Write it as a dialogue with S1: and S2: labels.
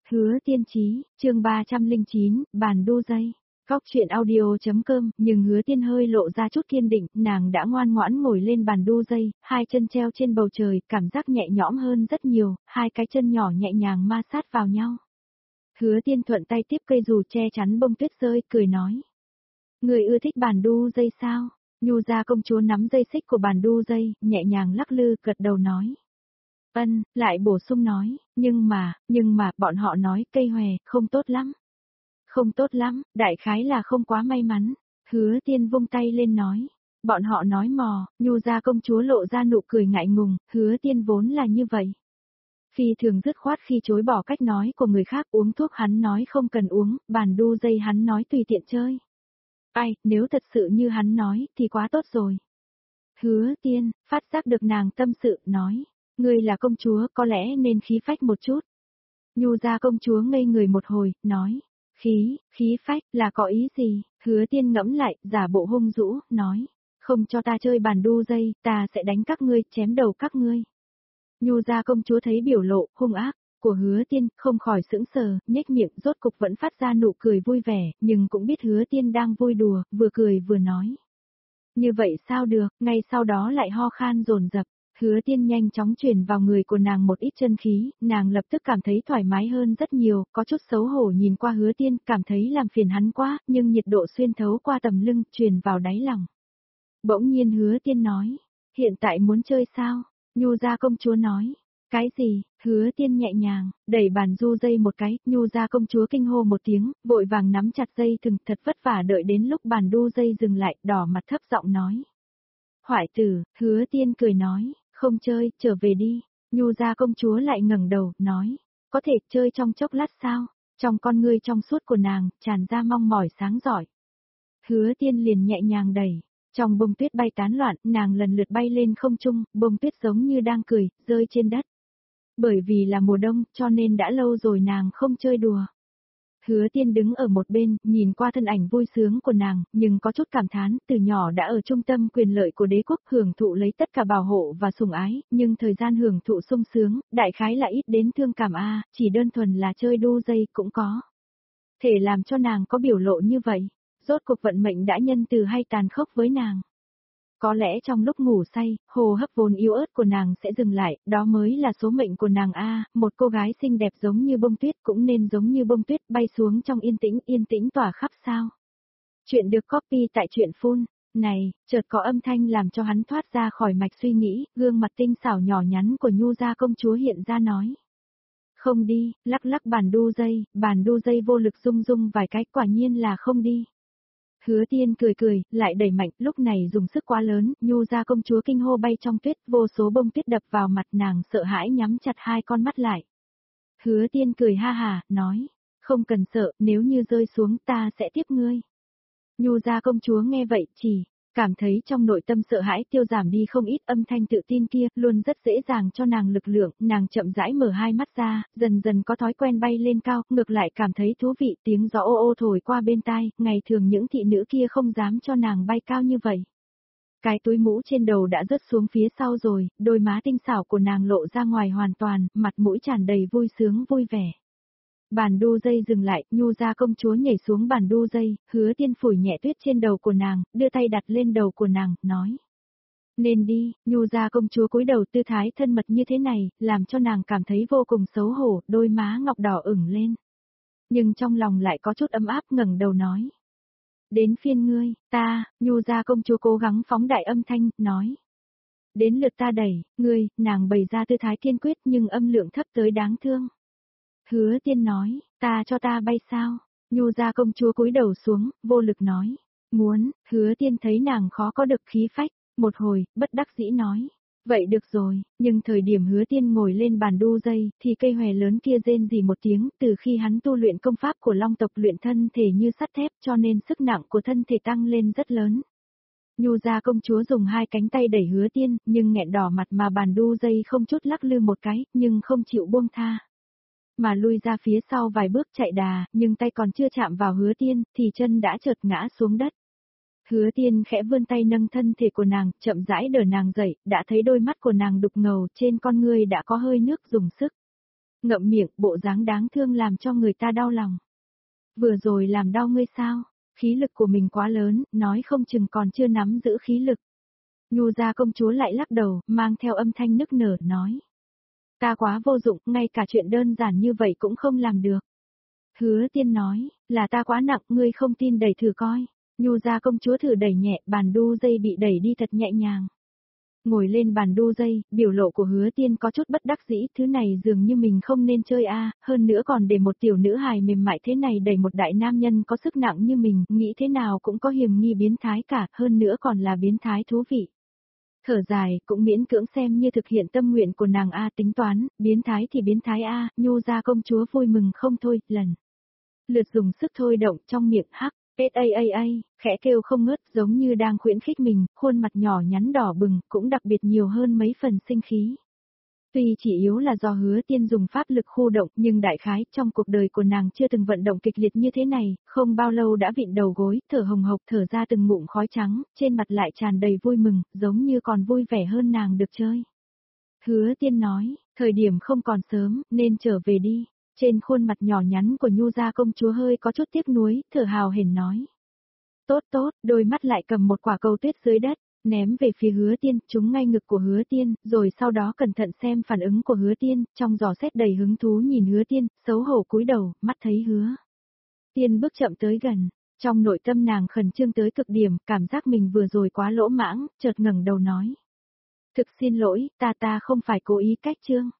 S1: Hứa Tiên Chí, chương 309, bàn đu dây. Góc chuyện audio.com, nhưng Hứa Tiên hơi lộ ra chút kiên định, nàng đã ngoan ngoãn ngồi lên bàn đu dây, hai chân treo trên bầu trời, cảm giác nhẹ nhõm hơn rất nhiều, hai cái chân nhỏ nhẹ nhàng ma sát vào nhau. Hứa Tiên thuận tay tiếp cây dù che chắn bông tuyết rơi, cười nói. Người ưa thích bàn đu dây sao? Nhu gia công chúa nắm dây xích của bàn đu dây, nhẹ nhàng lắc lư, gật đầu nói. Ân, lại bổ sung nói, nhưng mà, bọn họ nói cây hòe, không tốt lắm. Không tốt lắm, đại khái là không quá may mắn. Hứa Tiên vung tay lên nói. Bọn họ nói mò, Nhu gia công chúa lộ ra nụ cười ngại ngùng, Hứa Tiên vốn là như vậy. Phi thường dứt khoát khi chối bỏ cách nói của người khác, uống thuốc hắn nói không cần uống, bàn đu dây hắn nói tùy tiện chơi. Ai, nếu thật sự như hắn nói, thì quá tốt rồi. Hứa Tiên, phát giác được nàng tâm sự, nói. Ngươi là công chúa, có lẽ nên khí phách một chút. Nhu gia công chúa ngây người một hồi, nói. Khí phách, là có ý gì? Hứa Tiên ngẫm lại, giả bộ hung dữ, nói. Không cho ta chơi bàn đu dây, ta sẽ đánh các ngươi, chém đầu các ngươi. Nhu gia công chúa thấy biểu lộ, hung ác, của Hứa Tiên, không khỏi sững sờ, nhếch miệng, rốt cục vẫn phát ra nụ cười vui vẻ, nhưng cũng biết Hứa Tiên đang vui đùa, vừa cười vừa nói. Như vậy sao được, ngay sau đó lại ho khan dồn dập. Hứa Tiên nhanh chóng truyền vào người của nàng một ít chân khí, nàng lập tức cảm thấy thoải mái hơn rất nhiều, có chút xấu hổ nhìn qua Hứa Tiên, cảm thấy làm phiền hắn quá, nhưng nhiệt độ xuyên thấu qua tầm lưng, truyền vào đáy lòng. Bỗng nhiên Hứa Tiên nói, hiện tại muốn chơi sao? Nhu gia công chúa nói, cái gì? Hứa Tiên nhẹ nhàng, đẩy bàn du dây một cái, Nhu gia công chúa kinh hô một tiếng, vội vàng nắm chặt dây thừng, thật vất vả đợi đến lúc bàn đu dây dừng lại, đỏ mặt thấp giọng nói. Hoại tử, Hứa Tiên cười nói. Không chơi, trở về đi. Nhu gia công chúa lại ngẩng đầu, nói. Có thể chơi trong chốc lát sao? Trong con ngươi trong suốt của nàng, tràn ra mong mỏi sáng giỏi. Hứa Tiên liền nhẹ nhàng đẩy. Trong bông tuyết bay tán loạn, nàng lần lượt bay lên không trung, bông tuyết giống như đang cười, rơi trên đất. Bởi vì là mùa đông, cho nên đã lâu rồi nàng không chơi đùa. Hứa Tiên đứng ở một bên, nhìn qua thân ảnh vui sướng của nàng, nhưng có chút cảm thán, từ nhỏ đã ở trung tâm quyền lợi của đế quốc hưởng thụ lấy tất cả bảo hộ và sủng ái, nhưng thời gian hưởng thụ sung sướng, đại khái là ít đến thương cảm chỉ đơn thuần là chơi đu dây cũng có. Thể làm cho nàng có biểu lộ như vậy, rốt cuộc vận mệnh đã nhân từ hay tàn khốc với nàng. Có lẽ trong lúc ngủ say, hô hấp vốn yếu ớt của nàng sẽ dừng lại, đó mới là số mệnh của nàng một cô gái xinh đẹp giống như bông tuyết cũng nên giống như bông tuyết bay xuống trong yên tĩnh tỏa khắp sao. Chuyện được copy tại truyện phun, này, chợt có âm thanh làm cho hắn thoát ra khỏi mạch suy nghĩ, gương mặt tinh xảo nhỏ nhắn của Nhu gia công chúa hiện ra nói. Không đi, lắc lắc bàn đu dây vô lực rung rung vài cái, quả nhiên là không đi. Hứa Tiên cười, lại đẩy mạnh, lúc này dùng sức quá lớn, Nhu gia công chúa kinh hô bay trong tuyết, vô số bông tuyết đập vào mặt nàng, sợ hãi nhắm chặt hai con mắt lại. Hứa Tiên cười ha hà, nói, không cần sợ, nếu như rơi xuống ta sẽ tiếp ngươi. Nhu gia công chúa nghe vậy chỉ, cảm thấy trong nội tâm sợ hãi tiêu giảm đi không ít, âm thanh tự tin kia, luôn rất dễ dàng cho nàng lực lượng, nàng chậm rãi mở hai mắt ra, dần dần có thói quen bay lên cao, ngược lại cảm thấy thú vị, tiếng gió ô ô thổi qua bên tai, ngày thường những thị nữ kia không dám cho nàng bay cao như vậy. Cái túi mũ trên đầu đã rớt xuống phía sau rồi, đôi má tinh xảo của nàng lộ ra ngoài hoàn toàn, mặt mũi tràn đầy vui sướng vui vẻ. Bàn đu dây dừng lại, Nhu gia công chúa nhảy xuống bàn đu dây, Hứa Tiên phủi nhẹ tuyết trên đầu của nàng, đưa tay đặt lên đầu của nàng, nói. Nên đi, Nhu gia công chúa cúi đầu tư thái thân mật như thế này, làm cho nàng cảm thấy vô cùng xấu hổ, đôi má ngọc đỏ ửng lên. Nhưng trong lòng lại có chút ấm áp, ngẩng đầu nói. Đến phiên ngươi, Nhu gia công chúa cố gắng phóng đại âm thanh, nói. Đến lượt ta đẩy, ngươi, nàng bày ra tư thái kiên quyết nhưng âm lượng thấp tới đáng thương. Hứa Tiên nói, cho ta bay sao? Nhu gia công chúa cúi đầu xuống, vô lực nói. Muốn, Hứa Tiên thấy nàng khó có được khí phách, một hồi, bất đắc dĩ nói. Vậy được rồi, nhưng thời điểm Hứa Tiên ngồi lên bàn đu dây, thì cây hòe lớn kia rên rỉ một tiếng, từ khi hắn tu luyện công pháp của Long tộc luyện thân thể như sắt thép cho nên sức nặng của thân thể tăng lên rất lớn. Nhu gia công chúa dùng hai cánh tay đẩy Hứa Tiên, nhưng nghẹn đỏ mặt mà bàn đu dây không chút lắc lư một cái, nhưng không chịu buông tha. Mà lui ra phía sau vài bước chạy đà, nhưng tay còn chưa chạm vào Hứa Tiên, thì chân đã chợt ngã xuống đất. Hứa Tiên khẽ vươn tay nâng thân thể của nàng, chậm rãi đỡ nàng dậy, đã thấy đôi mắt của nàng đục ngầu, trên con ngươi đã có hơi nước dùng sức. ngậm miệng, bộ dáng đáng thương làm cho người ta đau lòng. Vừa rồi làm đau ngươi sao? Khí lực của mình quá lớn, nói không chừng còn chưa nắm giữ khí lực. Nhu gia công chúa lại lắc đầu, mang theo âm thanh nức nở, nói. Ta quá vô dụng, ngay cả chuyện đơn giản như vậy cũng không làm được. Hứa Tiên nói, là ta quá nặng, ngươi không tin đẩy thử coi. Nhu gia công chúa thử đẩy nhẹ, bàn đu dây bị đẩy đi thật nhẹ nhàng. Ngồi lên bàn đu dây, biểu lộ của Hứa Tiên có chút bất đắc dĩ, thứ này dường như mình không nên chơi a, hơn nữa còn để một tiểu nữ hài mềm mại thế này đẩy một đại nam nhân có sức nặng như mình, nghĩ thế nào cũng có hiểm nghi biến thái cả, hơn nữa còn là biến thái thú vị. Thở dài, cũng miễn cưỡng xem như thực hiện tâm nguyện của nàng a, tính toán, biến thái thì biến thái a, Nhu gia công chúa vui mừng không thôi, lần lượt dùng sức thôi động trong miệng hắc. Khẽ kêu không ngớt giống như đang khuyến khích mình, khuôn mặt nhỏ nhắn đỏ bừng, cũng đặc biệt nhiều hơn mấy phần sinh khí. Tuy chỉ yếu là do Hứa Tiên dùng pháp lực khu động, nhưng đại khái trong cuộc đời của nàng chưa từng vận động kịch liệt như thế này, không bao lâu đã vịn đầu gối, thở hồng hộc thở ra từng ngụm khói trắng, trên mặt lại tràn đầy vui mừng, giống như còn vui vẻ hơn nàng được chơi. Hứa Tiên nói, thời điểm không còn sớm, nên trở về đi. Trên khuôn mặt nhỏ nhắn của Nhu gia công chúa hơi có chút tiếc nuối, thở hào hển nói. Tốt tốt, đôi mắt lại cầm một quả cầu tuyết dưới đất, ném về phía Hứa Tiên, trúng ngay ngực của Hứa Tiên, rồi sau đó cẩn thận xem phản ứng của Hứa Tiên, trong giò xét đầy hứng thú nhìn Hứa Tiên, xấu hổ cúi đầu, mắt thấy Hứa Tiên bước chậm tới gần, trong nội tâm nàng khẩn trương tới cực điểm, cảm giác mình vừa rồi quá lỗ mãng, chợt ngẩng đầu nói. Thực xin lỗi, ta không phải cố ý cách trương.